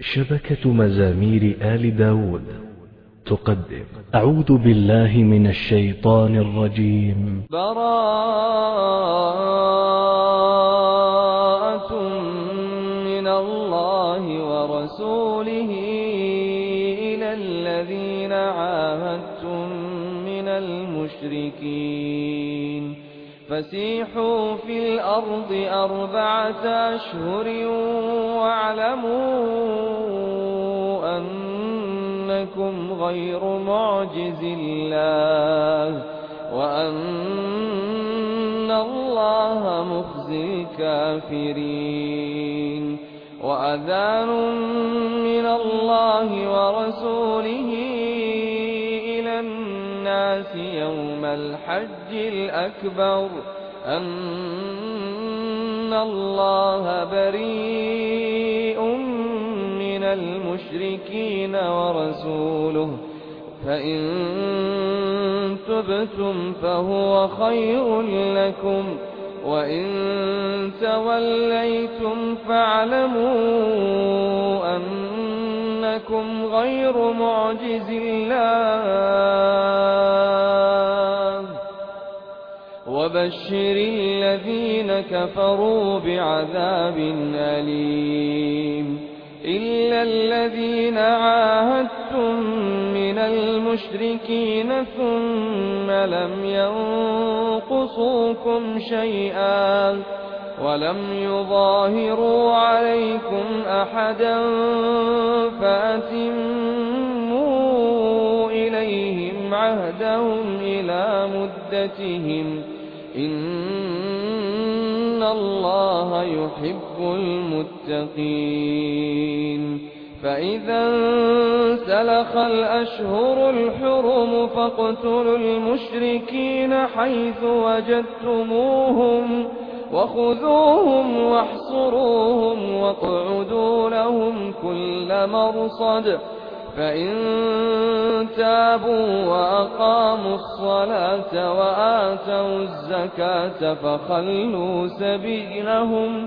شبكة مزامير آل داود تقدم أعوذ بالله من الشيطان الرجيم. براءة من الله ورسوله إلى الذين عاهدتم من المشركين فسيحوا في الأرض 4 أشهر واعلموا أنكم غير معجز الله وأن الله مخزي الكافرين. وأذان من الله ورسوله إلى الناس يوم الحج الأكبر أن الله بريء من المشركين ورسوله فإن تبتم فهو خير لكم وإن توليتم فاعلموا أنكم غير معجز الله وبشر الذين كفروا بعذاب أليم. إلا الذين عاهدتم من المشركين ثم لم ينقصوكم شيئا ولم يظاهروا عليكم أحدا فأتموا إليهم عهدهم إلى مدتهم إن الله يحب المتقين. فإذا انسلخ الأشهر الحرم فاقتلوا المشركين حيث وجدتموهم وخذوهم واحصروهم واقعدوا لهم كل مرصد فإن تابوا وأقاموا الصلاة وآتوا الزكاة فخلوا سبيلهم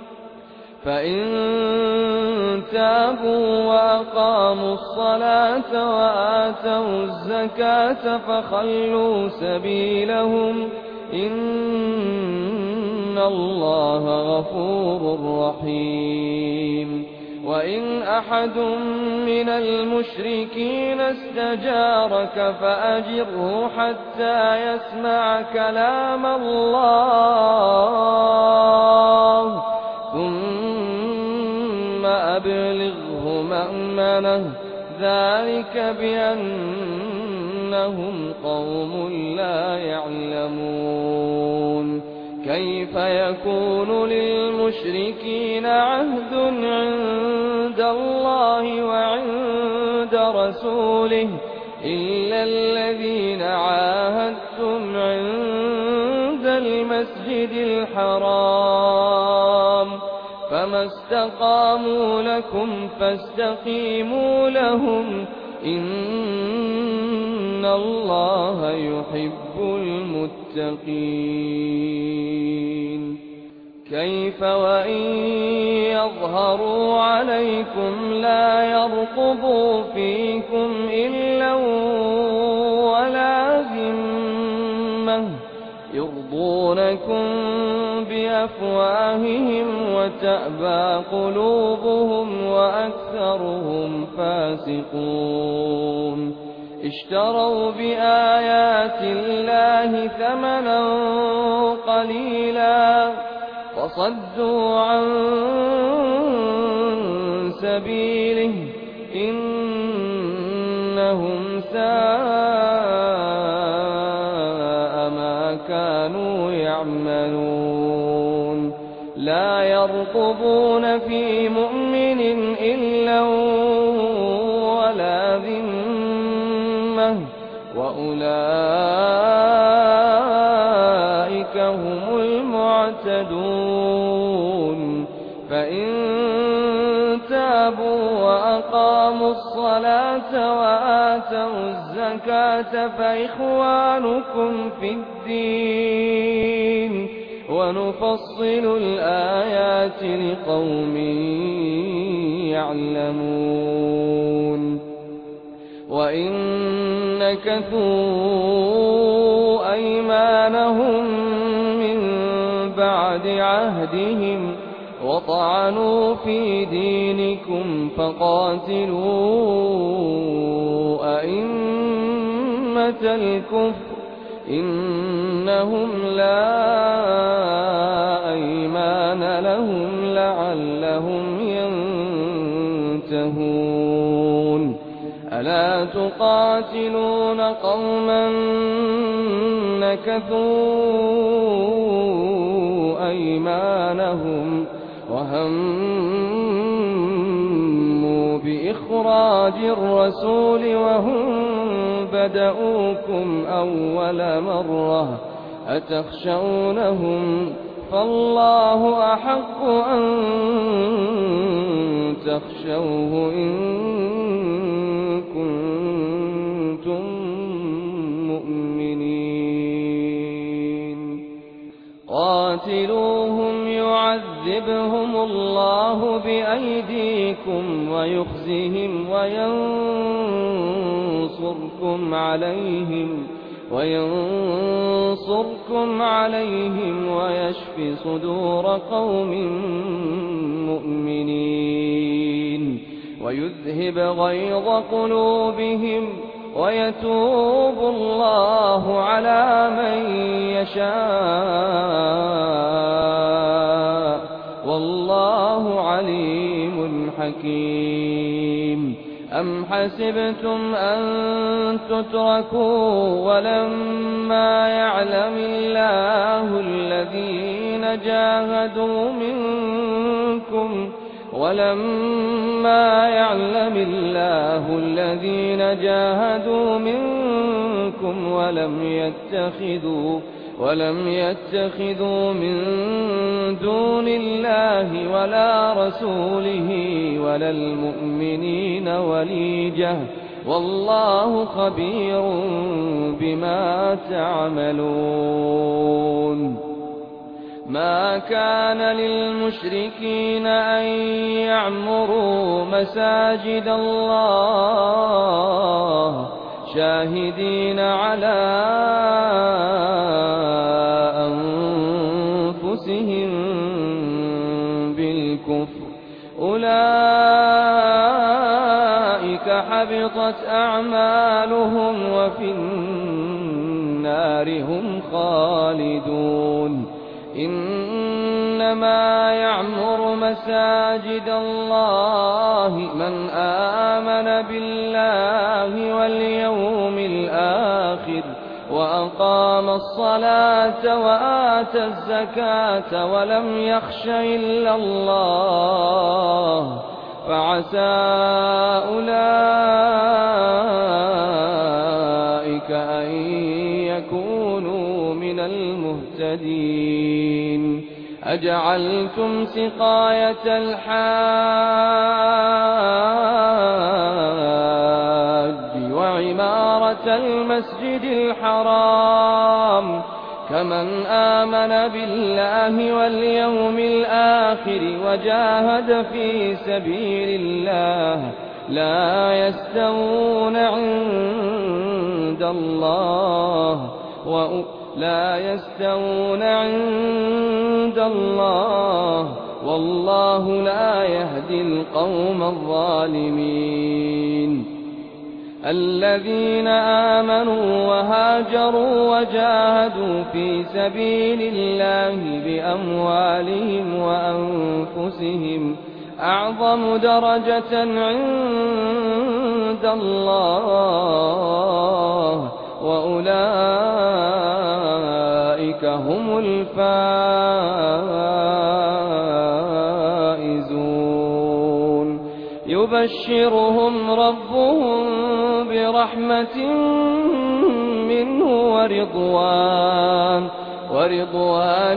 إن الله غفور رحيم. وإن أحد من المشركين استجارك فأجره حتى يسمع كلام الله ثم أبلغه مأمنه ذلك بأنهم قوم لا يعلمون. كيف يكون للمشركين عهد عند الله وعند رسوله إلا الذين عاهدتم عند المسجد الحرام فما استقاموا لكم فاستقيموا لهم إن الله يحب المتقين. كيف وإن يظهروا عليكم لا يرقبوا فيكم إلا ولا ذمة يرضونكم بأفواههم وتأبى قلوبهم وأكثرهم فاسقون. اشتروا بآيات الله ثمنا قليلا وصدوا عن سبيله إنهم ساء ما كانوا يعملون. لا يرقبون في مؤمن إلا ولا ذمة وأولئك هم المعتدون. فإن تابوا وأقاموا الصلاة وآتوا الزكاة فإخوانكم في الدين ونفصل الآيات لقوم يعلمون وإن نكثوا أيمانهم من بعد عهدهم وطعنوا في دينكم فقاتلوا أئمة الكفر إنهم لا أيمان لهم لعلهم ينتهون ألا تقاتلون قوما نكثوا أيمانهم وهموا بإخراج الرسول وهم بدؤوكم أول مرة أتخشونهم فالله أحق أن تخشوه إن كنتم مؤمنين قاتلوهم يعذبهم الله بأيديكم ويخزهم وينصركم عليهم ويشفي صدور قوم مؤمنين ويذهب غيظ قلوبهم ويتوب الله على من يشاء والله عليم حكيم أم حسبتم أن تتركوا ولما يعلم الله الذين جاهدوا منكم ولم يتخذوا من دون الله ولا رسوله ولا المؤمنين وليجة والله خبير بما تعملون ما كان للمشركين أن يعمروا مساجد الله شاهدين على أنفسهم بالكفر أولئك حبطت أعمالهم وفي النار هم خالدون إنما يعمر مساجد الله من آمن بالله واليوم الآخر وأقام الصلاة وآتى الزكاة ولم يخش إلا الله فعسى أولئك أن يكونوا من المهتدين أجعلتم سقاية الحاج وعمارة المسجد الحرام كمن آمن بالله واليوم الآخر وجاهد في سبيل الله لا يستوون عند الله والله لا يهدي القوم الظالمين الذين آمنوا وهاجروا وجاهدوا في سبيل الله بأموالهم وأنفسهم أعظم درجة عند الله وأولئك هم الفائزون يبشرهم ربهم برحمة منه ورضوان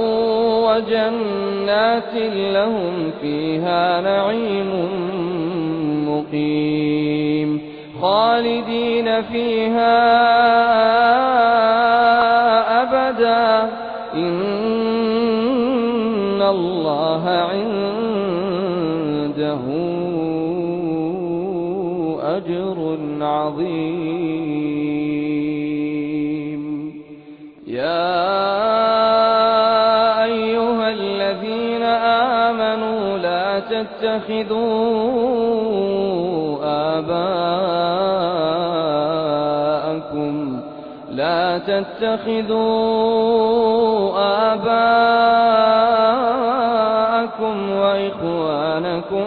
وجنات لهم فيها نعيم مقيم خالدين فيها أبدا إن الله عنده أجر عظيم. يا أيها الذين آمنوا لا تتخذوا آباءكم وإخوانكم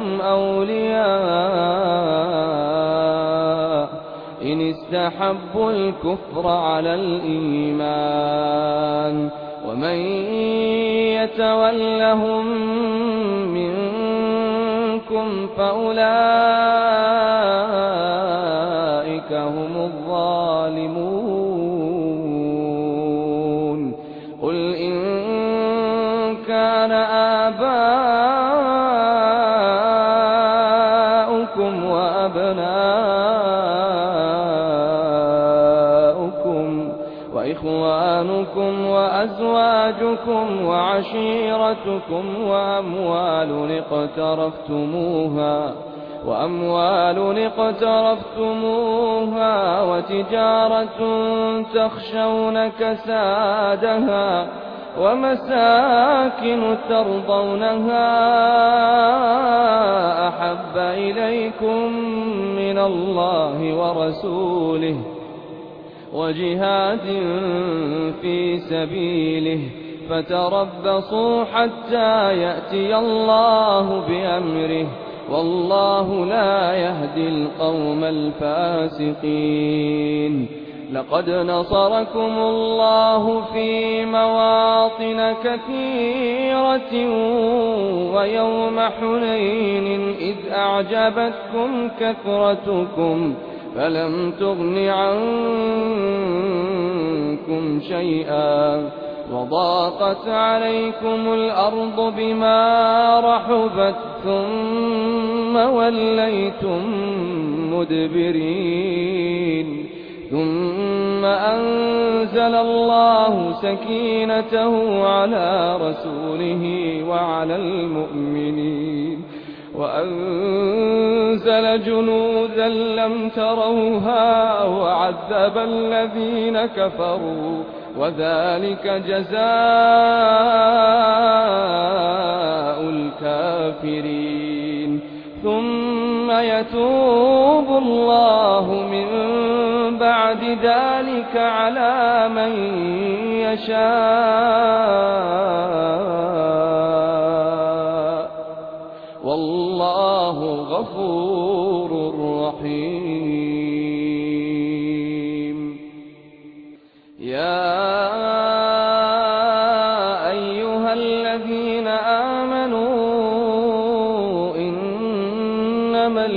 أولياء إن استحبوا الكفر على الإيمان ومن يتولهم منكم فأولئك هم الظالمون. قل إن كان آباؤكم وأبناؤكم وإخوانكم وأزواجكم وعشيرتكم وأموال اقترفتموها وتجارة تخشون كسادها ومساكن ترضونها أحب إليكم من الله ورسوله وجهاد في سبيله فتربصوا حتى يأتي الله بأمره والله لا يهدي القوم الفاسقين. لقد نصركم الله في مواطن كثيرة ويوم حنين إذ أعجبتكم كثرتكم فلم تغن عنكم شيئا وضاقت عليكم الأرض بما رحبت ثم وليتم مدبرين ثم أنزل الله سكينته على رسوله وعلى المؤمنين وأنزل جنودا لم تروها وعذب الذين كفروا وذلك جزاء الكافرين. ثم يتوب الله من بعد ذلك على من يشاء والله غفور رحيم. يا أيها الذين آمنوا إنما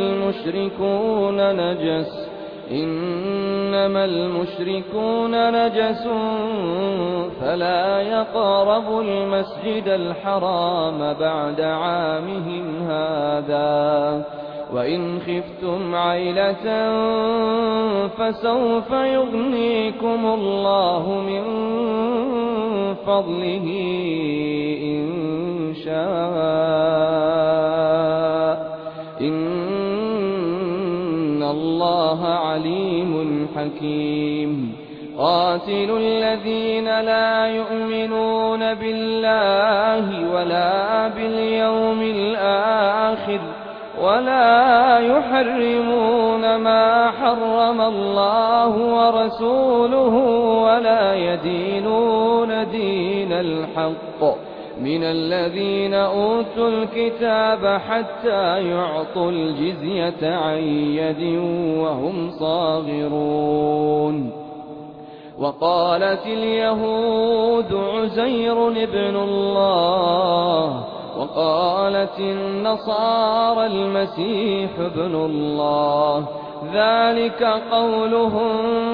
المشركون نجس فلا يقربوا المسجد الحرام بعد عامهم هذا وإن خفتم عيلة فسوف يغنيكم الله من فضله إن شاء إن الله عليم حكيم. قاتلوا الذين لا يؤمنون بالله ولا باليوم الآخر ولا يحرمون ما حرم الله ورسوله ولا يدينون دين الحق من الذين أوتوا الكتاب حتى يعطوا الجزية عن يد وهم صاغرون. وقالت اليهود عزير ابن الله وقالت النصارى المسيح ابن الله ذلك قولهم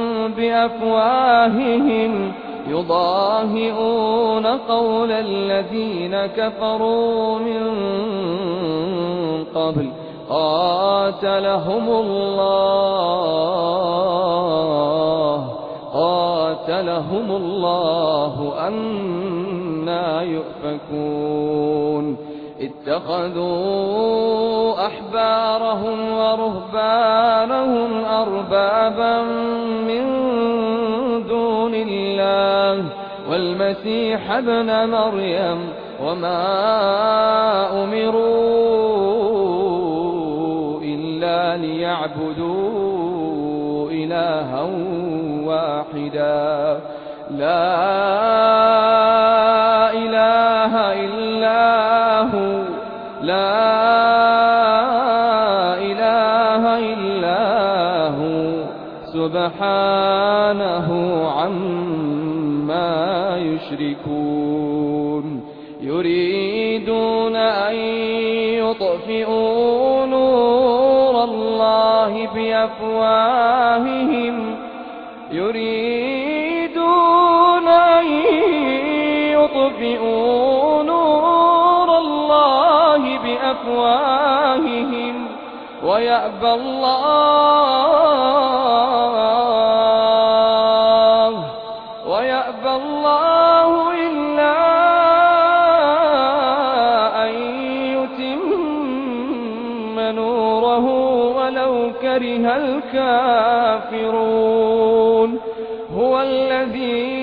بأفواههم يضاهئون قول الذين كفروا من قبل قاتلهم الله أنى يؤفكون. اتخذوا أحبارهم ورهبانهم أربابا من دون الله والمسيح ابن مريم وما أمروا إلا ليعبدوا إلها واحدا لا إله إلا هو سبحانه عما يشركون يريدون أن يطفئوا نور الله بأفواههم ويأبى الله إلا أن يتم نوره ولو كره الكافرون هو الذي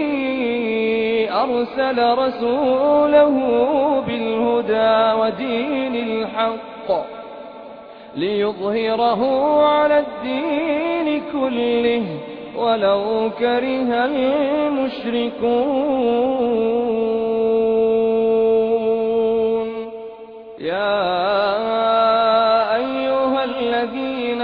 أرسل رسوله بالهدى ودين الحق ليظهره على الدين كله ولو كره المشركون يا أيها الذين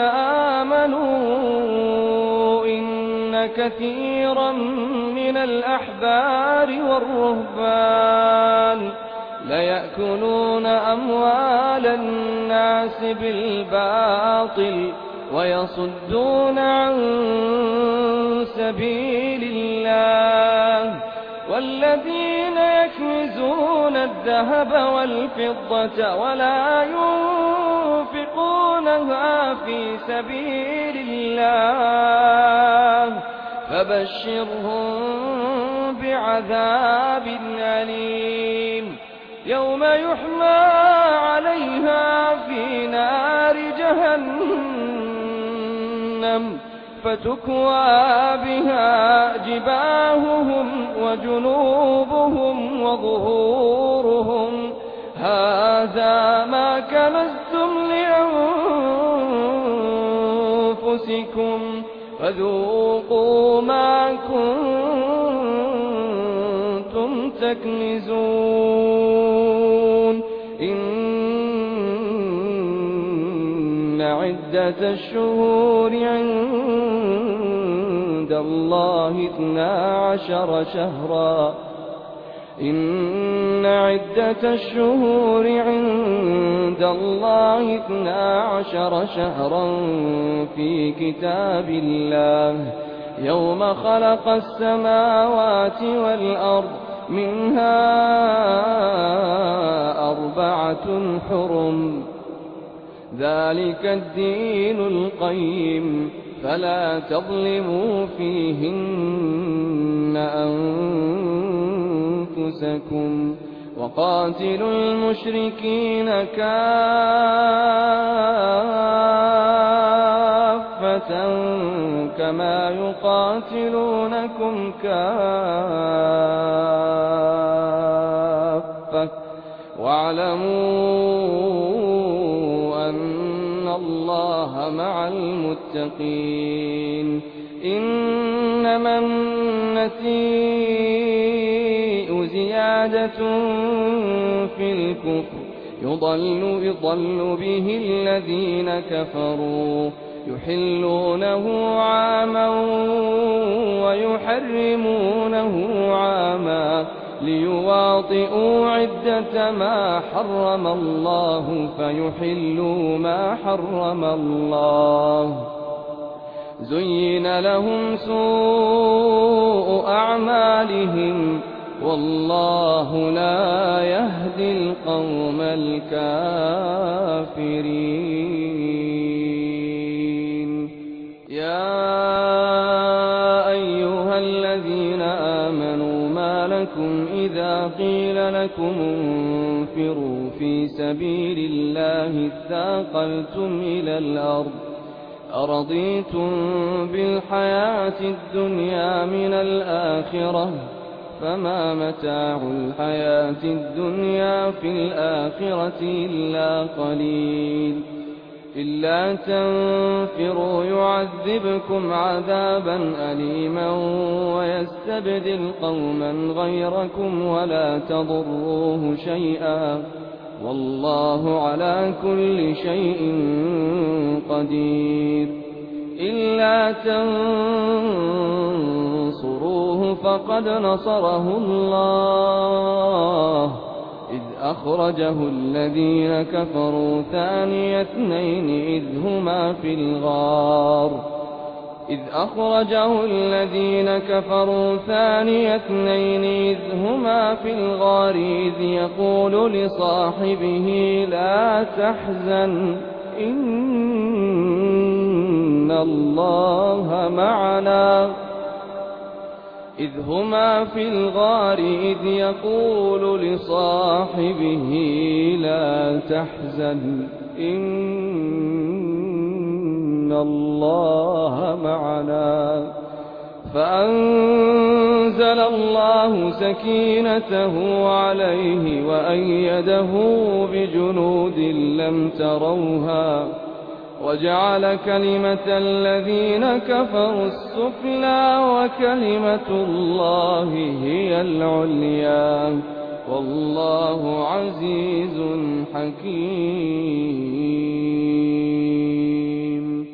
آمنوا إن كثيرا من الأحبار والرهبان ليأكلون أموال الناس بالباطل ويصدون عن سبيل الله والذين يكنزون الذهب والفضة ولا ينفقونها في سبيل الله فبشرهم بعذاب أليم يوم يحمى عليها في نار جهنم فتكوى بها جباههم وجنوبهم وظهورهم هذا ما كنزتم لأنفسكم فذوقوا ما كنتم تكنزون إن عدة الشهور عند الله 12 شهرا إن عدة الشهور عند الله 12 شهرا في كتاب الله يوم خلق السماوات والأرض منها 4 حرم ذلك الدين القيم فلا تظلموا فيهن أنفسكم وقاتلوا المشركين كافة كما يقاتلونكم كافة واعلموا أن الله مع المتقين إنما النسيء زيادة في الكفر يضل به الذين كفروا يحلونه عاما ويحرمونه عاما ليواطئوا عدة ما حرم الله فيحلوا ما حرم الله زين لهم سوء أعمالهم والله لا يهدي القوم الكافرين يا أيها الذين آمنوا ما لكم إذا قيل لكم انفروا في سبيل الله اثاقلتم إلى الأرض أرضيتم بالحياة الدنيا من الآخرة فما متاع الحياة الدنيا في الآخرة إلا قليل إلا تنفروا يعذبكم عذابا أليما ويستبدل قوما غيركم ولا تضروه شيئا والله على كل شيء قدير إلا تنصروه فقد نصره الله إذ أخرجه الذين كفروا ثاني اثنين إذ هما في الغار إذ يقول لصاحبه لا تحزن إن الله معنا إذ هما في الغار إذ يقول لصاحبه لا تحزن إن الله معنا فأنزل الله سكينته عليه وأيده بجنود لم تروها وجعل كلمة الذين كفروا السفلى وكلمة الله هي العليا والله عزيز حكيم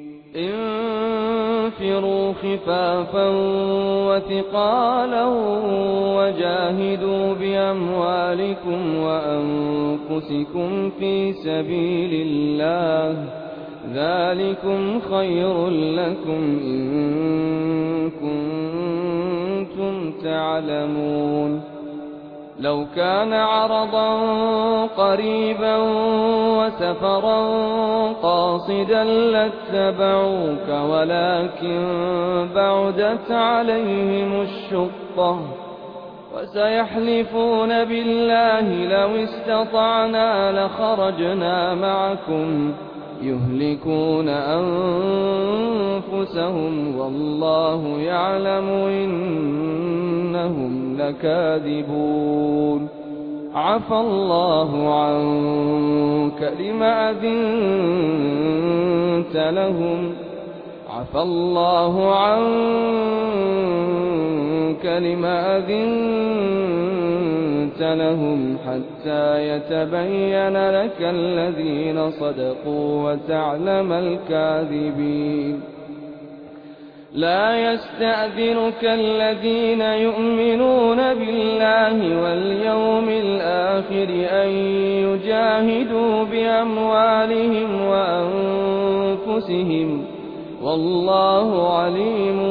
انفروا خفافا وثقالا وجاهدوا بأموالكم وأنفسكم في سبيل الله ذلكم خير لكم إن كنتم تعلمون لو كان عرضا قريبا وسفرا قاصدا لاتبعوك ولكن بعدت عليهم الشقة وسيحلفون بالله لو استطعنا لخرجنا معكم يهلكون أنفسهم والله يعلم إنهم لكاذبون عفى الله عنك لما أذنت لهم حتى يتبين لك الذين صدقوا وتعلم الكاذبين لا يستأذنك الذين يؤمنون بالله واليوم الآخر أن يجاهدوا بأموالهم وأنفسهم والله عليم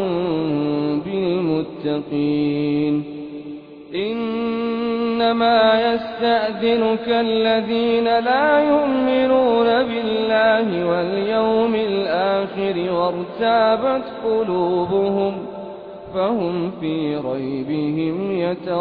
بالمتقين إنما يستأذنك الذين لا يؤمنون بالله واليوم الآخر وارتابت قلوبهم فهم في ريبهم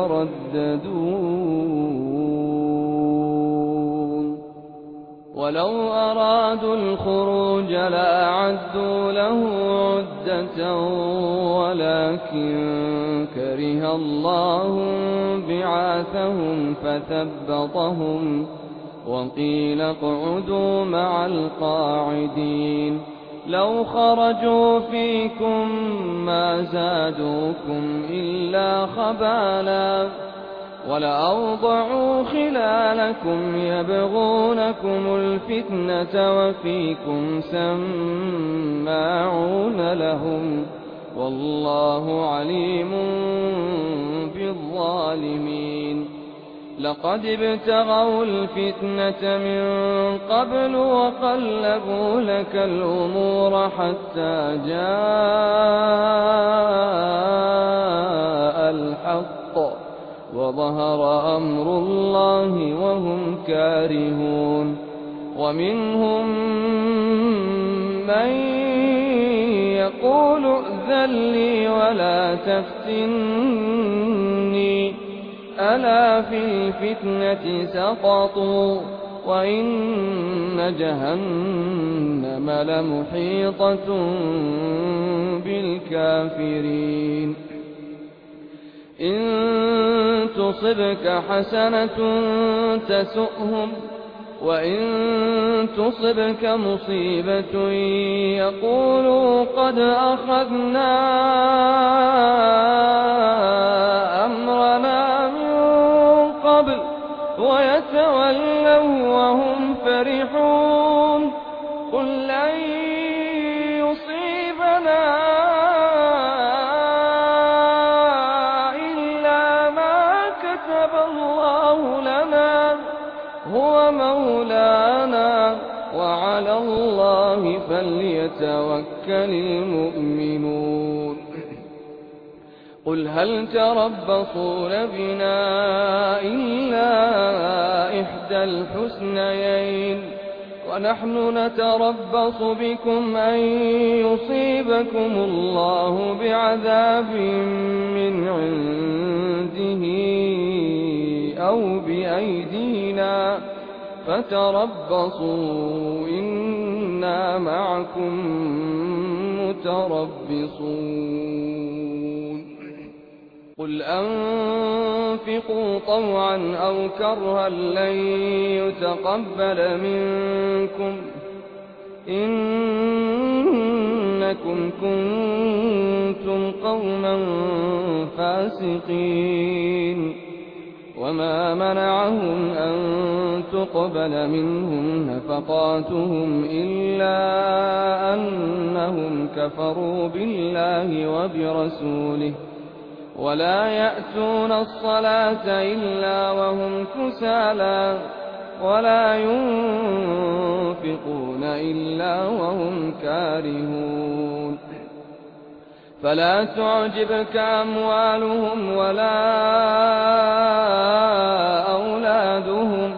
يترددون ولو أرادوا الخروج لأعدوا له عدة ولكن كره الله بعاثهم فثبطهم وقيل اقعدوا مع القاعدين لو خرجوا فيكم ما زادوكم إلا خبالا ولأوضعوا خلالكم يبغونكم الفتنة وفيكم سماعون لهم والله عليم بالظالمين لقد ابتغوا الفتنة من قبل وقلبوا لك الأمور حتى جاء الحق وظهر أمر الله وهم كارهون ومنهم من يقول ائذن لي ولا تفتني ألا في الفتنة سقطوا وإن جهنم لمحيطة بالكافرين إن تصبك حسنة تسؤهم وإن تصبك مصيبة يقولوا قد أخذنا أمرنا من قبل ويتولوا وهم فرحون قل لن يصيبنا إلا ما كتب الله لنا هو مولانا وعلى الله فليتوكل المؤمنون قل هل تربصون بنا إلا إحدى الحسنيين ونحن نتربص بكم أن يصيبكم الله بعذاب من عنده أو بأيدينا فتربصوا إنا معكم متربصون قل أنفقوا طوعا أو كرها لن يتقبل منكم إنكم كنتم قوما فاسقين وما منعهم أن تقبل منهم نفقاتهم إلا أنهم كفروا بالله وبرسوله ولا يأتون الصلاة إلا وهم كسالى ولا ينفقون إلا وهم كارهون فلا تعجبك أموالهم ولا أولادهم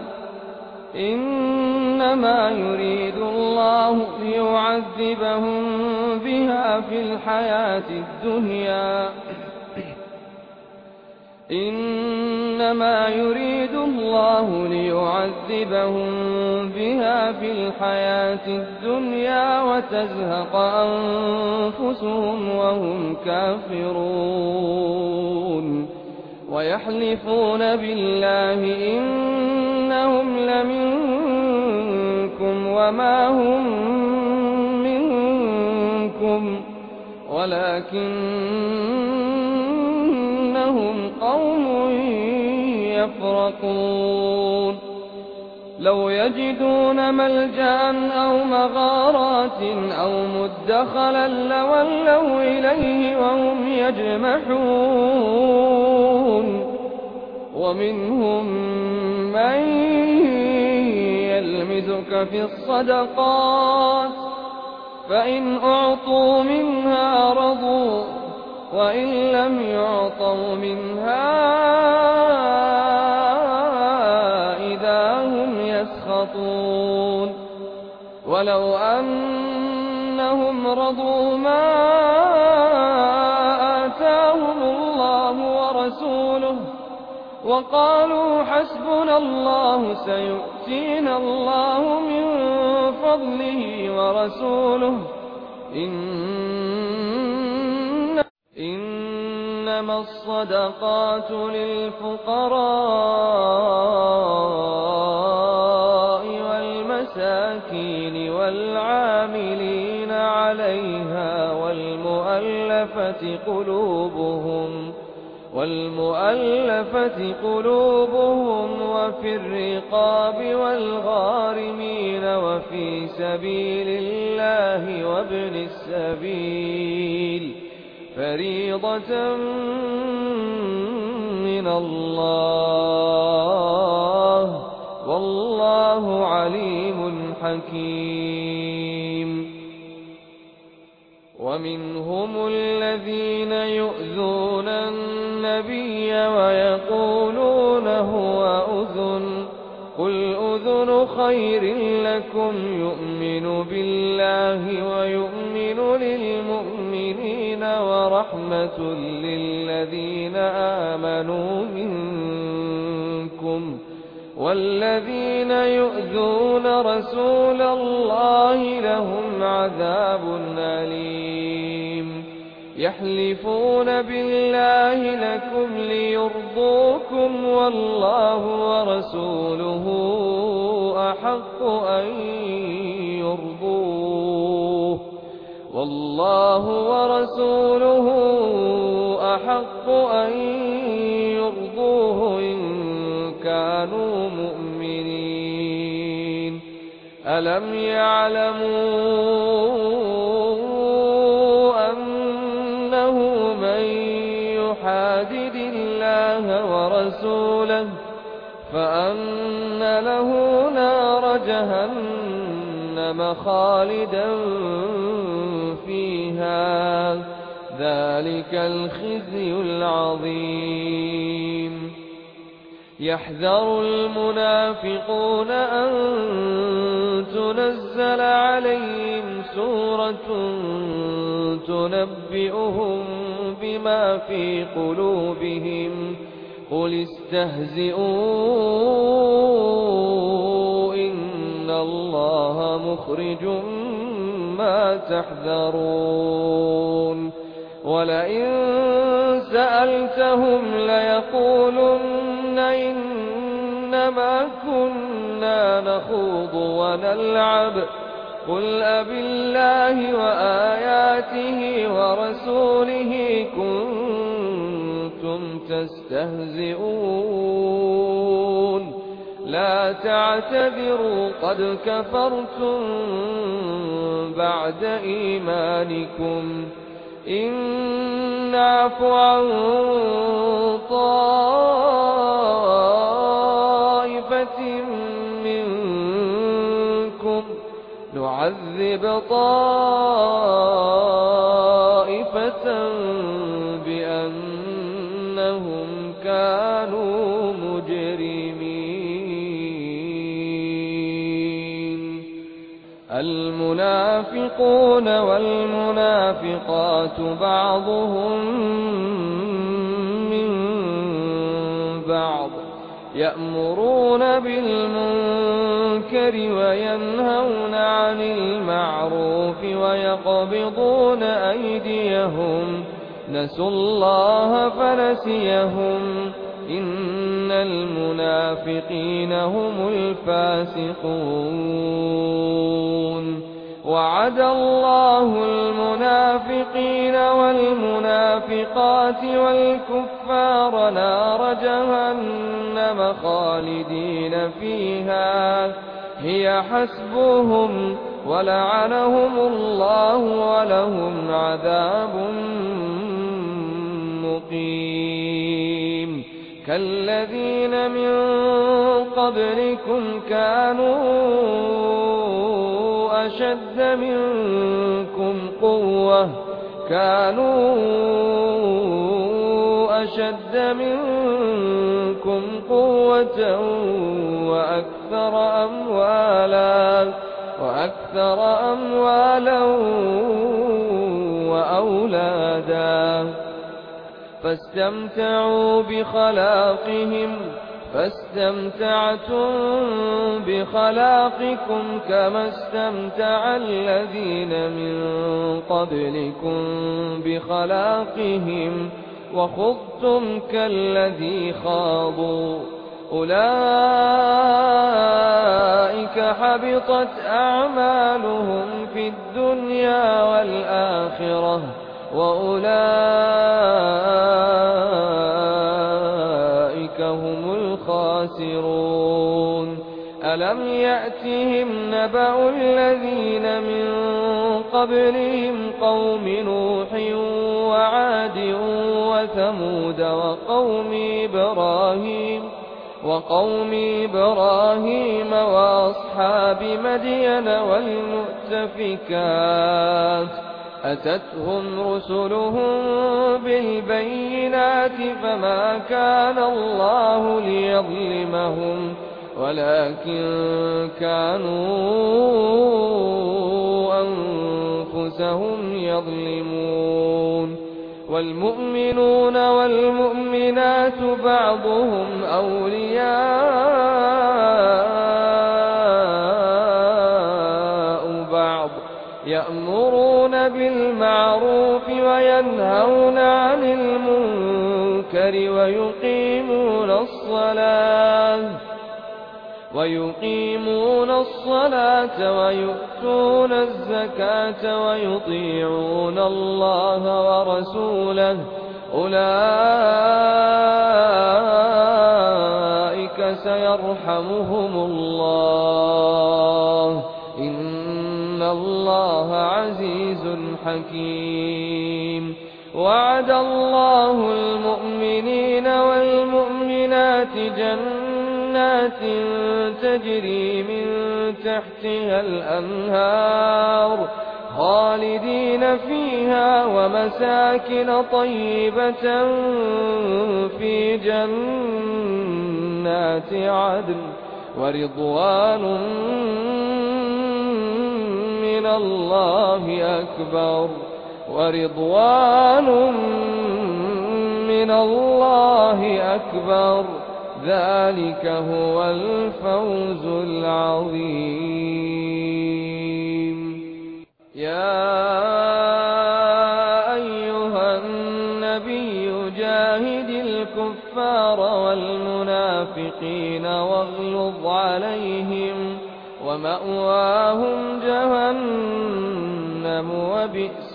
إنما يريد الله ليعذبهم بها في الحياة الدنيا إنما يريد الله ليعذبهم بها في الحياة الدنيا وتزهق أنفسهم وهم كافرون ويحلفون بالله إنهم لمنكم وما هم منكم ولكنهم قوم يفرقون لو يجدون ملجأ أو مغارات أو مدخلا لولوا إليه وهم يجمحون ومنهم من يلمزك في الصدقات فإن أعطوا منها رضوا وإن لم يعطوا منها إذا هم يسخطون ولو أنهم رضوا ما آتاهم الله ورسوله وقالوا حسبنا الله سيؤتينا الله من فضله ورسوله إنما الصدقات للفقراء والمساكين والعاملين عليها والمؤلفة قلوبهم وفي الرقاب والغارمين وفي سبيل الله وابن السبيل فريضة من الله والله عليم حكيم ومنهم الذين يؤذون النبي ويقولون هو أذن قل أذن خير لكم يؤمن بالله ويؤمن للمؤمنين ورحمة للذين آمنوا منكم منكم والذين يؤذون رسول الله لهم عذاب أليم يحلفون بالله لكم ليرضوكم والله ورسوله أحق أن يرضوه إن كانوا مؤمنين ألم يعلموا أنه من يحادد الله ورسوله فأن له نار جهنم خالدا فيها ذلك الخزي العظيم يحذر المنافقون أن تنزل عليهم سورة تنبئهم بما في قلوبهم قل استهزئوا إن الله مخرج ما تحذرون ولئن سألتهم ليقولن إنما كنا نخوض ونلعب قل أبالله وآياته ورسوله كنتم تستهزئون لا تعتذروا قد كفرتم بعد إيمانكم إن نعف عن طائفة منكم نعذب طائفة بأنهم كانوا مجرمين المنافقون والمنافقات بعضهم من بعض يأمرون بالمنكر وينهون عن المعروف ويقبضون أيديهم نسوا الله فنسيهم إن المنافقين هم الفاسقون وعد الله المنافقين والمنافقات والكفار نار جهنم خالدين فيها هي حسبهم ولعنهم الله ولهم عذاب مقيم كالذين من قبلكم كانوا أشد منكم قوة وأكثر أموالا وأولادا فاستمتعتم بخلاقكم كما استمتع الذين من قبلكم بخلاقهم وخضتم كالذي خاضوا أولئك حبطت أعمالهم في الدنيا والآخرة وأولئك هم الخاسرون ألم يأتهم نبأ الذين من قبلهم قوم نوح وعاد وثمود وقوم إبراهيم وأصحاب مدين والمؤتفكات أتتهم رسلهم بالبينات فما كان الله ليظلمهم ولكن كانوا أنفسهم يظلمون والمؤمنون والمؤمنات بعضهم أولياء بعض يأمرون بالمعروف وينهون عن المنكر ويقيمون الصلاة ويؤتون الزكاة ويطيعون الله ورسوله أولئك سيرحمهم الله إن الله عزيز حكيم وعد الله المؤمنين والمؤمنات جنات تجري من تحتها الأنهار خالدين فيها ومساكن طيبة في جنات عدن ورضوان من الله أكبر ذلك هو الفوز العظيم يا أيها النبي جاهد الكفار والمنافقين واغلظ عليهم ومأواهم جهنم وبئس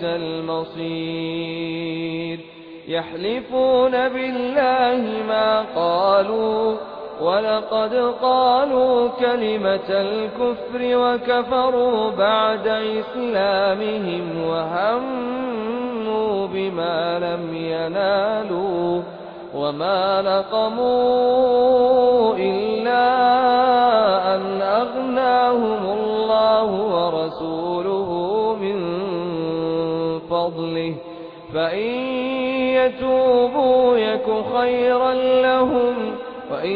المصير يحلفون بالله ما قالوا ولقد قالوا كلمة الكفر وكفروا بعد إسلامهم وهموا بما لم ينالوا وما نقموا إلا أن أغناهم الله ورسوله من فضله فإن يتوبوا يك خيرا لهم وإن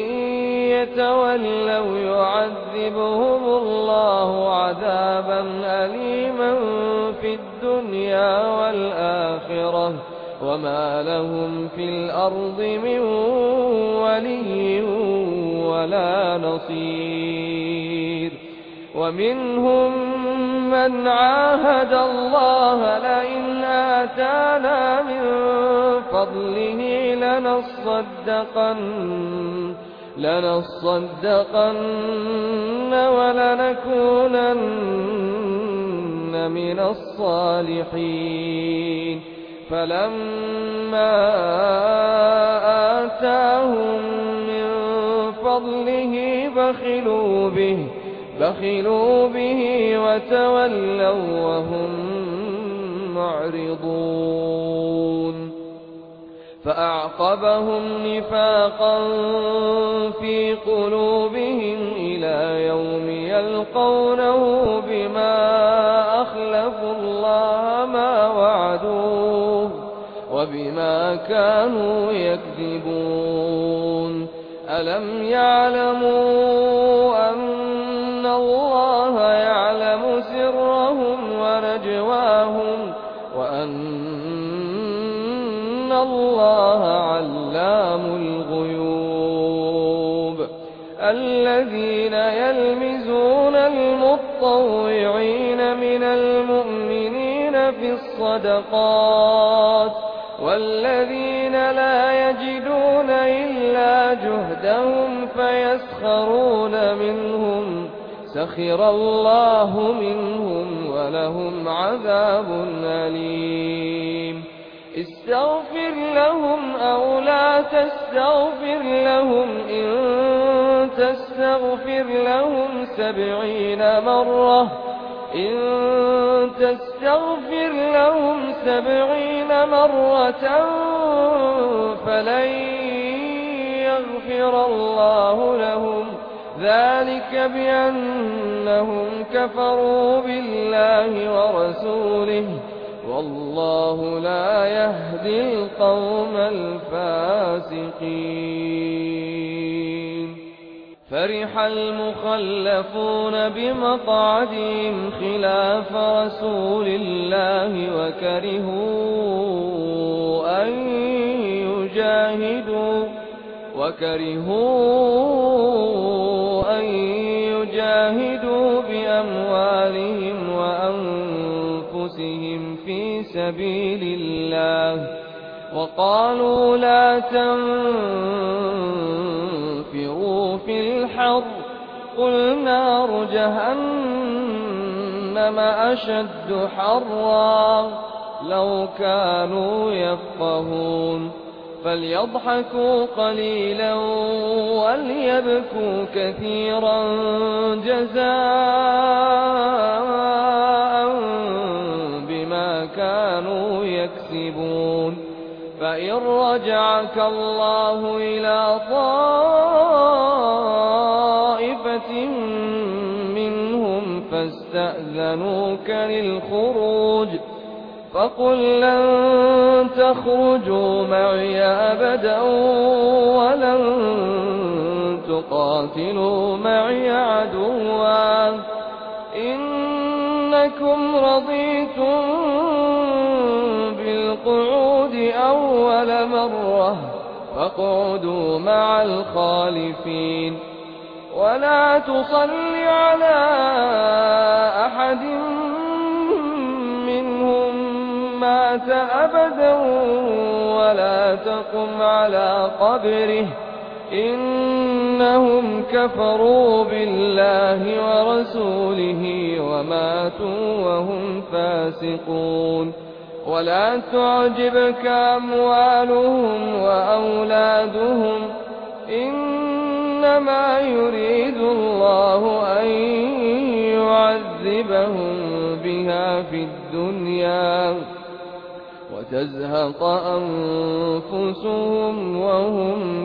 يتولوا يعذبهم الله عذابا أليما في الدنيا والآخرة وما لهم في الأرض من ولي ولا نصير ومنهم من عاهد الله لئن آتانا من فضله لنصدقن ولنكونن من الصالحين فلما آتاهم من فضله بخلوا به وتولوا وهم معرضون فأعقبهم نفاقا في قلوبهم إلى يوم يلقونه بما أخلفوا الله ما وعدوه وبما كانوا يكذبون ألم يعلموا أن الله يعلم سرهم ونجواهم وأن الله علام الغيوب الذين يلمزون المطوعين من المؤمنين في الصدقات والذين لا يجدون إلا جهدهم فيسخرون منهم سخر الله منهم ولهم عذاب أليم استغفر لهم أو لا تستغفر لهم إن تستغفر لهم 70 مرة فلن يغفر الله لهم ذلك بأنهم كفروا بالله ورسوله والله لا يهدي القوم الفاسقين فرح المخلفون بمقعدهم خلاف رسول الله وكرهوا وكرهوا أن يجاهدوا بأموالهم وأنفسهم في سبيل الله وقالوا لا تنفروا في الحر قل نار جهنم أشد حرا لو كانوا يفقهون فليضحكوا قليلا وليبكوا كثيرا جزاء بما كانوا يكسبون فإن رجعك الله إلى طائفة منهم فاستأذنوك للخروج فقل لن تخرجوا معي أبدا ولن تقاتلوا معي عدوا إنكم رضيتم بالقعود أول مرة فاقعدوا مع الخالفين ولا تصل على أحد منهم مات أبدا ولا تقم على قبره إنهم كفروا بالله ورسوله وماتوا وهم فاسقون ولا تعجبك أموالهم وأولادهم إنما يريد الله أن يعذبهم بها في الدنيا وتزهق أنفسهم وهم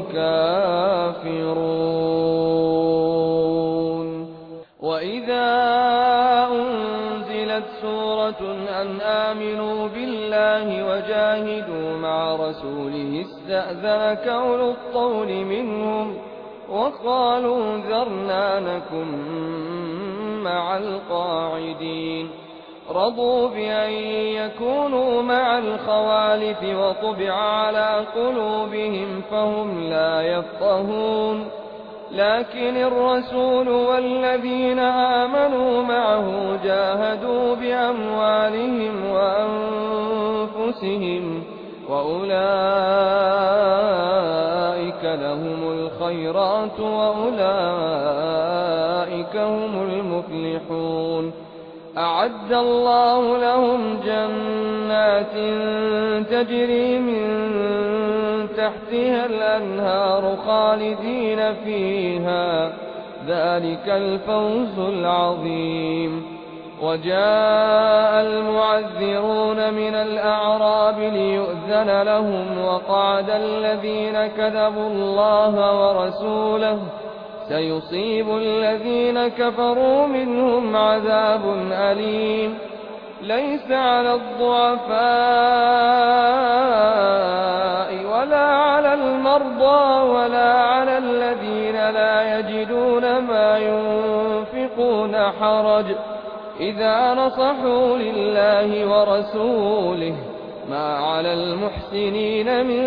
كافرون وإذا أنزلت سورة أن آمنوا بالله وجاهدوا مع رسوله استأذنك أولو الطول منهم وقالوا ذرنا نكن مع القاعدين رضوا بأن يكونوا مع الخوالف وطبع على قلوبهم فهم لا يفقهون لكن الرسول والذين آمنوا معه جاهدوا بأموالهم وأنفسهم وأولئك لهم الخيرات وأولئك هم المفلحون أعد الله لهم جنات تجري من تحتها الأنهار خالدين فيها ذلك الفوز العظيم وجاء المعذرون من الأعراب ليؤذن لهم وقعد الذين كذبوا الله ورسوله سيصيب الذين كفروا منهم عذاب أليم ليس على الضعفاء ولا على المرضى ولا على الذين لا يجدون ما ينفقون حرج إذا نصحوا لله ورسوله ما على المحسنين من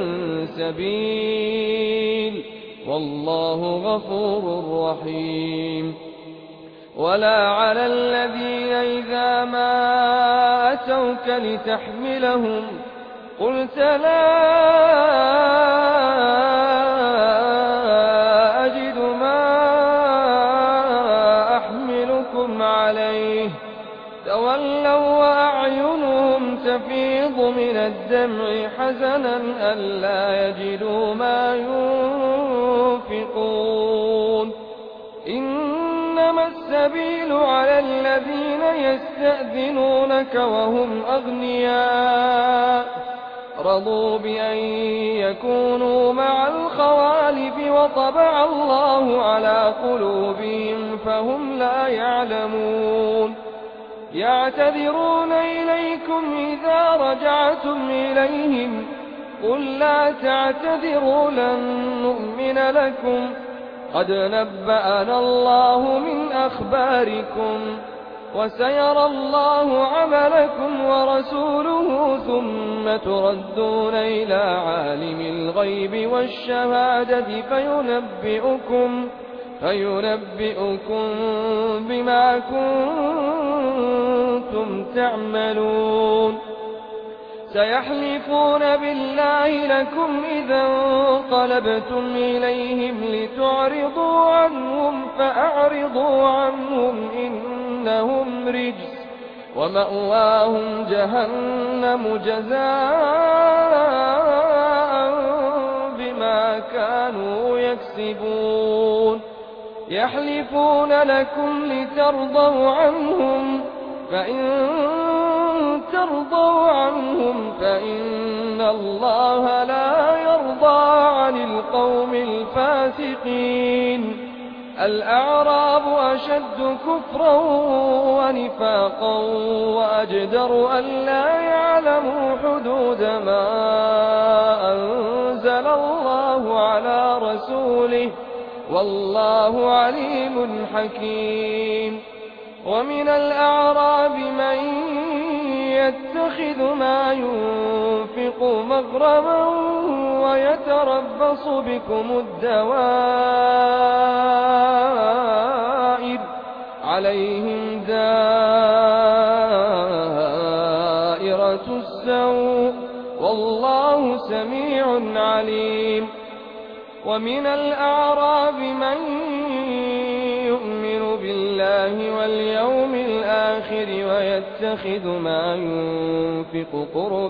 سبيل والله غفور رحيم ولا على الذين إذا ما أتوك لتحملهم قلت لا أجد ما أحملكم عليه تولوا وأعينهم تفيض من الدمع حزنا ألا يجدوا ما ينفقون إنما السبيل على الذين يستأذنونك وهم أغنياء رضوا بأن يكونوا مع الخوالف وطبع الله على قلوبهم فهم لا يعلمون يعتذرون إليكم إذا رجعتم إليهم قل لا تعتذروا لن نؤمن لكم قد نبأنا الله من أخباركم وسيرى الله عملكم ورسوله ثم تردون إلى عالم الغيب والشهادة فينبئكم بما كنتم تعملون. سيحلفون بالله لكم إذا انقلبتم إليهم لتعرضوا عنهم فأعرضوا عنهم إنهم رجس ومأواهم جهنم جزاء بما كانوا يكسبون. يحلفون لكم لترضوا عنهم فإن ترضوا عنهم فإن الله لا يرضى عن القوم الفاسقين. الأعراب أشد كفرا ونفاقا وأجدر ألا يعلموا حدود ما أنزل الله على رسوله والله عليم حكيم. ومن الأعراب من يتخذ ما ينفق مغرما ويتربص بكم الدوائر عليهم دائرة السوء والله سميع عليم. ومن الأعراب من يؤمن بالله واليوم الآخر ويتخذ ما ينفق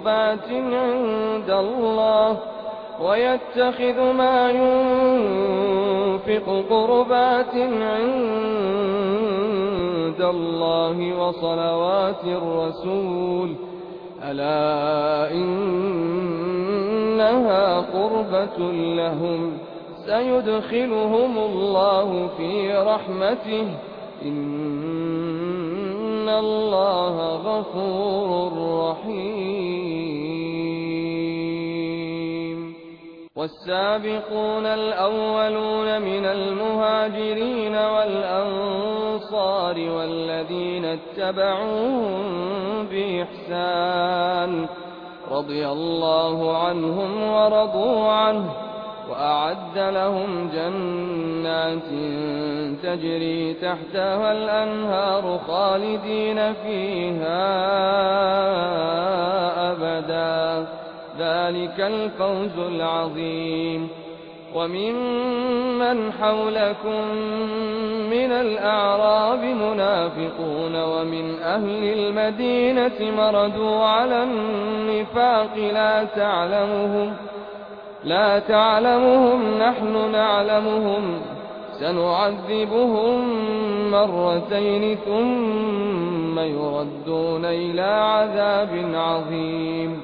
قربات عند الله وصلوات الرسول ألا إنها قربة لهم سيدخلهم الله في رحمته إن الله غفور رحيم. والسابقون الأولون من المهاجرين والأنصار والذين اتبعوهم بإحسان رضي الله عنهم ورضوا عنه وأعد لهم جنات تجري تحتها الأنهار خالدين فيها أبدا ذلك الفوز العظيم. وممن حولكم من الأعراب منافقون ومن أهل المدينة مردوا على النفاق لا تعلمهم نحن نعلمهم سنعذبهم مرتين ثم يردون إلى عذاب عظيم.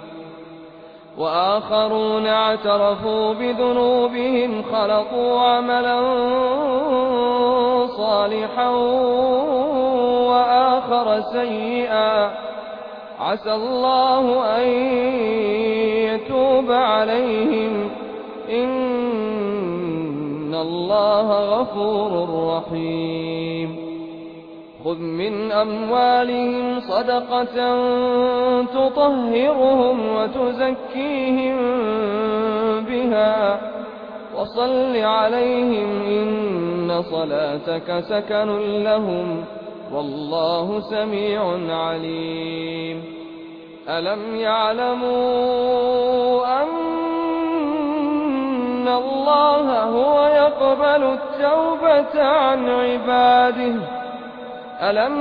وآخرون اعترفوا بذنوبهم خلقوا عملا صالحا وآخر سيئا عسى الله أن يتوب عليهم إن الله غفور رحيم. خذ من أموالهم صدقة تطهرهم وتزكيهم بها وصل عليهم إن صلاتك سكن لهم والله سميع عليم. ألم يعلموا أن الله هو يقبل التوبة عن عباده ألم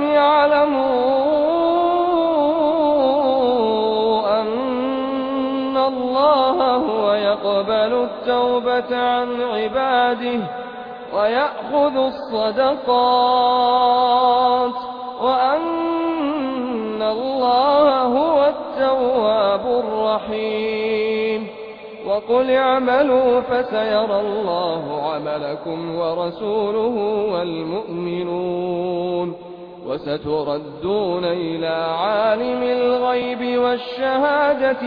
يعلموا أن الله هو يقبل التوبة عن عباده ويأخذ الصدقات وأن الله هو التواب الرحيم. وقل اعملوا فسيرى الله عملكم ورسوله والمؤمنون وستردون إلى عالم الغيب والشهادة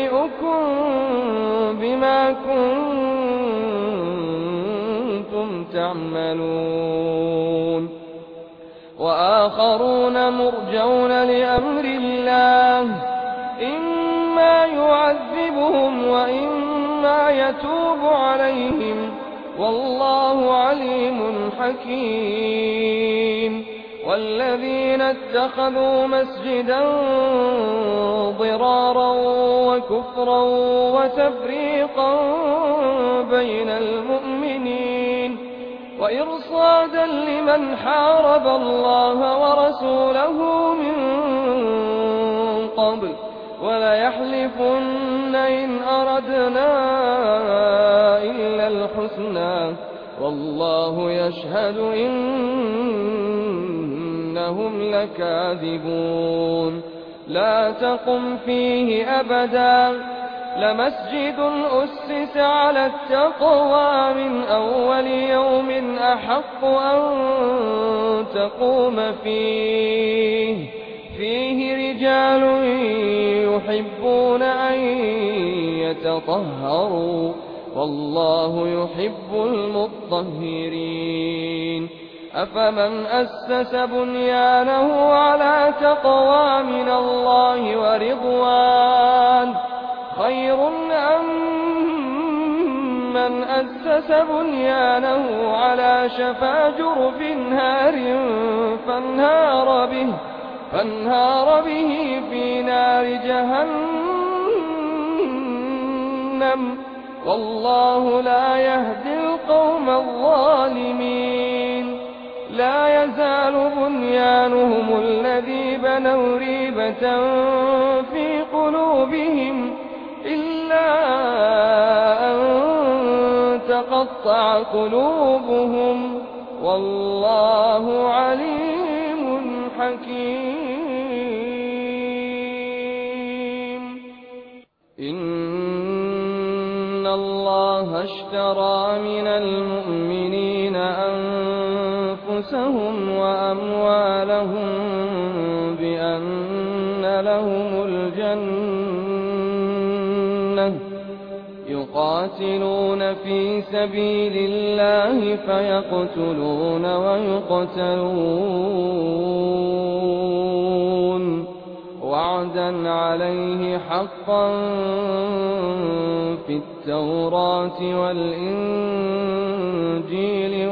فينبئكم بما كنتم تعملون وآخرون مرجون لأمر الله إما يعذبهم وإما يتوب عليهم والله عليم حكيم والذين اتخذوا مسجدا ضرارا وكفرا وتفريقا بين المؤمنين وإرصادا لمن حارب الله ورسوله من قبل وليحلفن إن أردنا إلا الحسنى والله يشهد إنهم لكاذبون لا تقم فيه أبدا لمسجد أسس على التقوى من أول يوم أحق أن تقوم فيه رجال يحبون أن يتطهروا والله يحب المطهرين أفمن أسس بنيانه على تقوى من الله ورضوان خير أم من أسس بنيانه على شفا جرف هار فانهار به في نار جهنم والله لا يهدي القوم الظالمين لا يزال بنيانهم الذي بنوا ريبة في قلوبهم إلا أن تقطع قلوبهم والله عليم حكيم إن الله اشترى من المؤمنين أنفسهم وأموالهم بأن لهم الجنة يقاتلون في سبيل الله فيقتلون ويقتلون وعدا عليه حقا في التوراة والإنجيل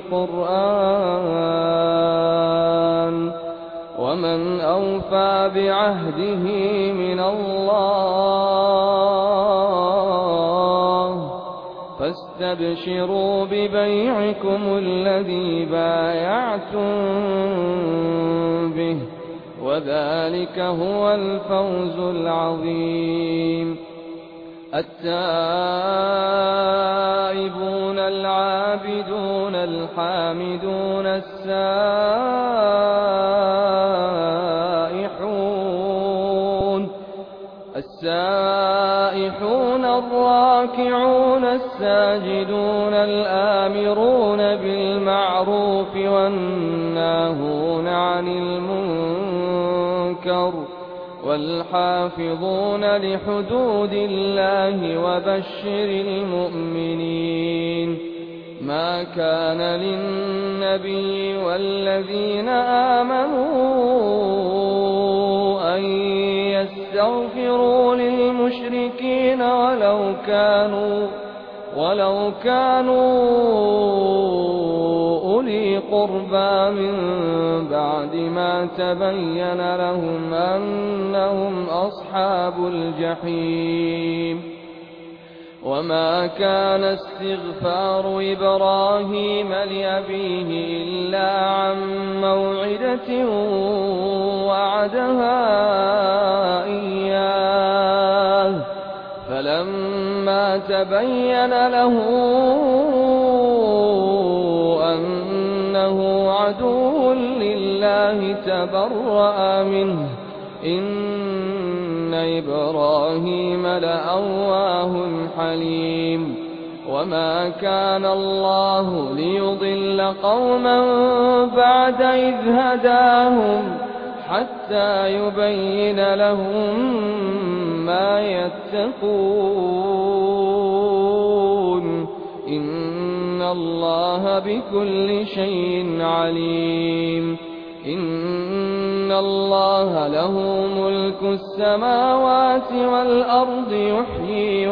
والقرآن ومن أوفى بعهده من الله فاستبشروا ببيعكم الذي بايعتم به وذلك هو الفوز العظيم التائبون العابدون الحامدون السائحون الراكعون الساجدون الآمرون بالمعروف والناهون عن المنكر والحافظون لحدود الله وبشر المؤمنين ما كان للنبي والذين آمنوا أن يستغفروا للمشركين ولو كانوا أولي قربى من بعد ما تبين لهم أنهم أصحاب الجحيم وما كان استغفار إبراهيم لأبيه إلا عن موعدة وعدها إياه فلما تبين له أنه عدو لله تبرأ منه إن إبراهيم لأواه حليم وما كان الله ليضل قوما بعد إذ هداهم حتى يبين لهم ما يتقون إن الله بكل شيء عليم إن الله له ملك السماوات والأرض يحيي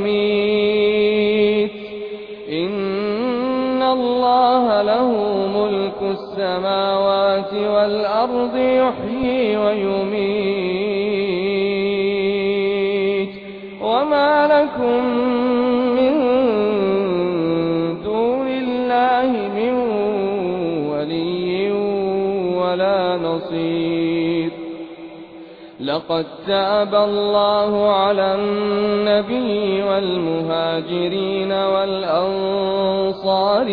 ويميت إن الله له ملك السماوات والأرض يحيي ويميت وما لكم من دون الله من ولي ولا نصير لقد تاب الله على النبي والمهاجرين والأنصار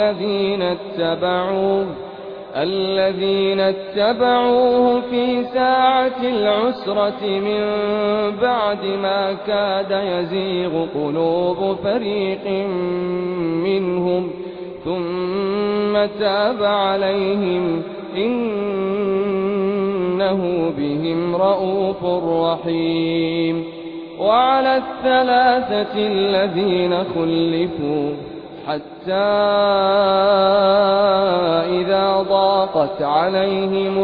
الذين اتبعوه في ساعة العسرة من بعد ما كاد يزيغ قلوب فريق منهم ثم تاب عليهم إنه بهم رءوف رحيم وعلى الثلاثة الذين خلفوا حتى إذا ضاقت عليهم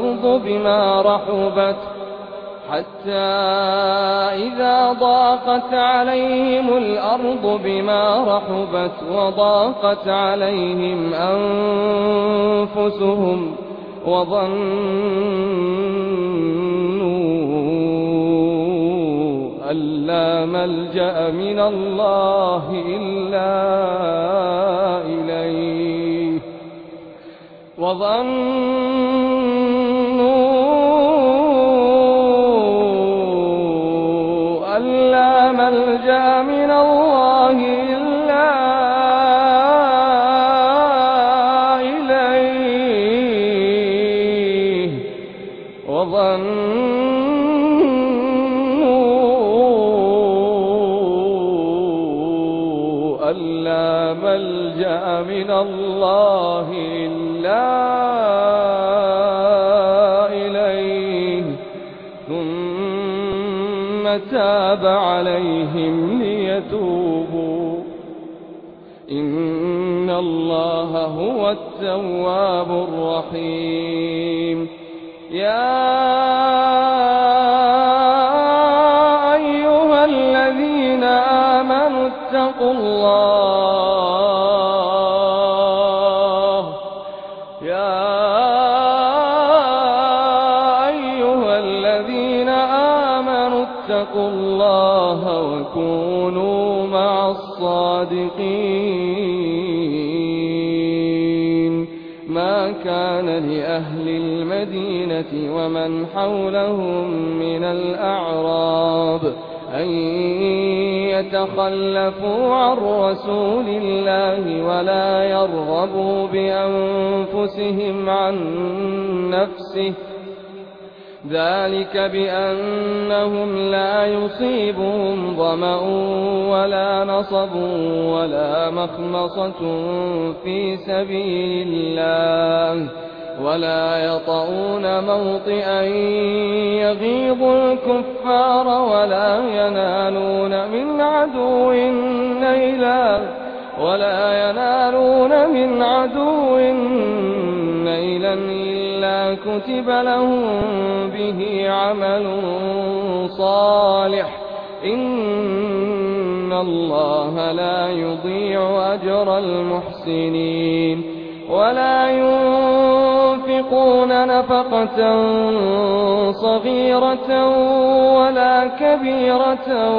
الأرض بما رحبت وضاقت عليهم أنفسهم وظنوا أن لا ملجأ من الله إلا إليه من الله إلا إليه ثم تاب عليهم ليتوبوا إن الله هو التواب الرحيم يا أيها الذين آمنوا اتقوا الله وكونوا مع الصادقين ما كان لأهل المدينة ومن حولهم من الأعراب أن يتخلفوا عن رسول الله ولا يرغبوا بأنفسهم عن نفسه ذلك بأنهم لا يصيبهم ظمأ ولا نصب ولا مخمصة في سبيل الله ولا يطؤون موطئا يغيظ الكفار ولا ينالون من عدو نيلا إلا كتب لهم به عمل صالح إن الله لا يضيع أجر المحسنين ولا ينفقون نفقة صغيرة ولا كبيرة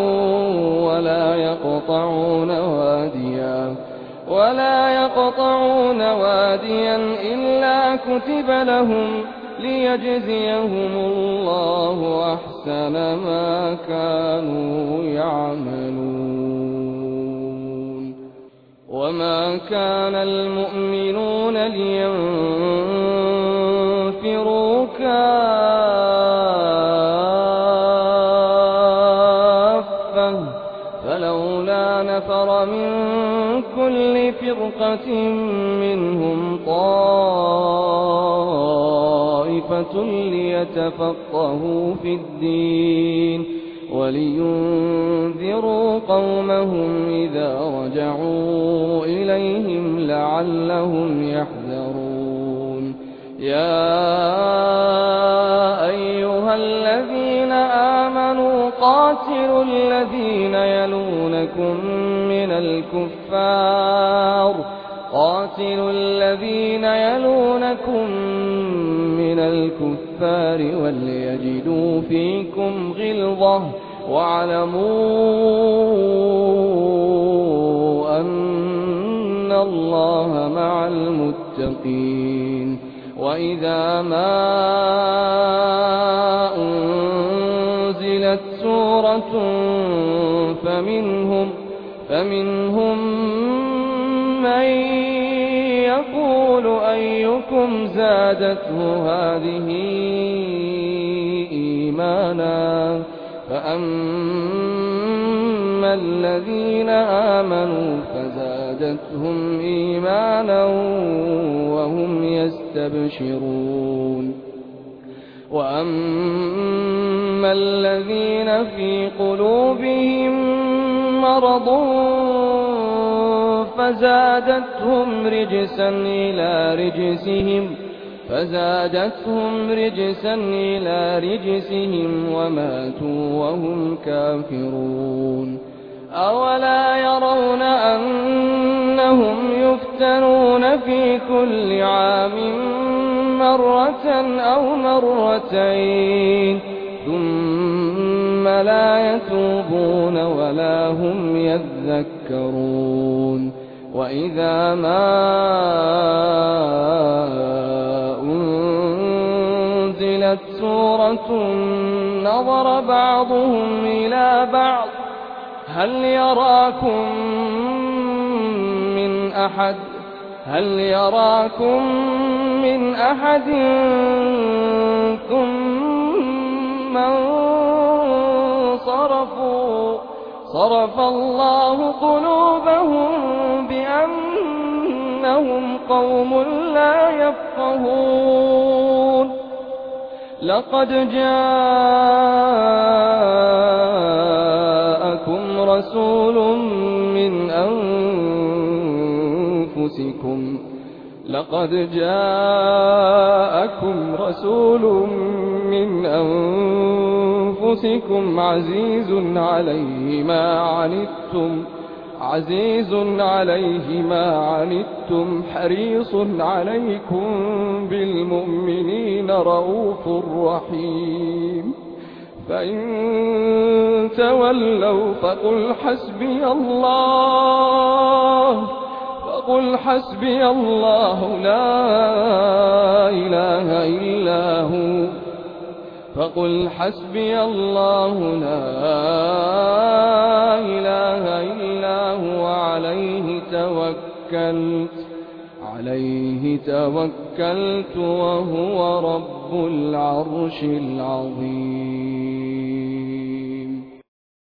ولا يقطعون واديا إلا كتب لهم ليجزيهم الله أحسن ما كانوا يعملون وما كان المؤمنون لينفروا كافة فلولا نفر من كل فرقة منهم طائفة ليتفقهوا في الدين ولينذروا قومهم إذا رجعوا إليهم لعلهم يحذرون يا أيها الذين آمنوا قاتلوا الذين يلونكم من الكفار وليجدوا فيكم غلظة واعلموا أن الله مع المتقين وإذا ما أنزلت سورة فمنهم من يقول أيكم زادته هذه إيمانا فأما الذين آمنوا فزادتهم إيمانا وهم يستبشرون وأما الذين في قلوبهم مرض فزادتهم رجسا إلى رجسهم وماتوا وهم كافرون أولا يرون أنهم يفتنون في كل عام مرة أو مرتين ثم لا يتوبون ولا هم يذكرون وإذا ما أنزلت سورة نظر بعضهم إلى بعض هل يراكم من أحد ثم صرف الله قلوبهم بأنهم قوم لا يفقهون لقد جاءكم رسول من أنفسكم عزيز عليه ما عنتم حريص عليكم بالمؤمنين رؤوف رحيم فإن تولوا فقل حسبي الله لا إله إلا هو عليه توكلت وهو رب العرش العظيم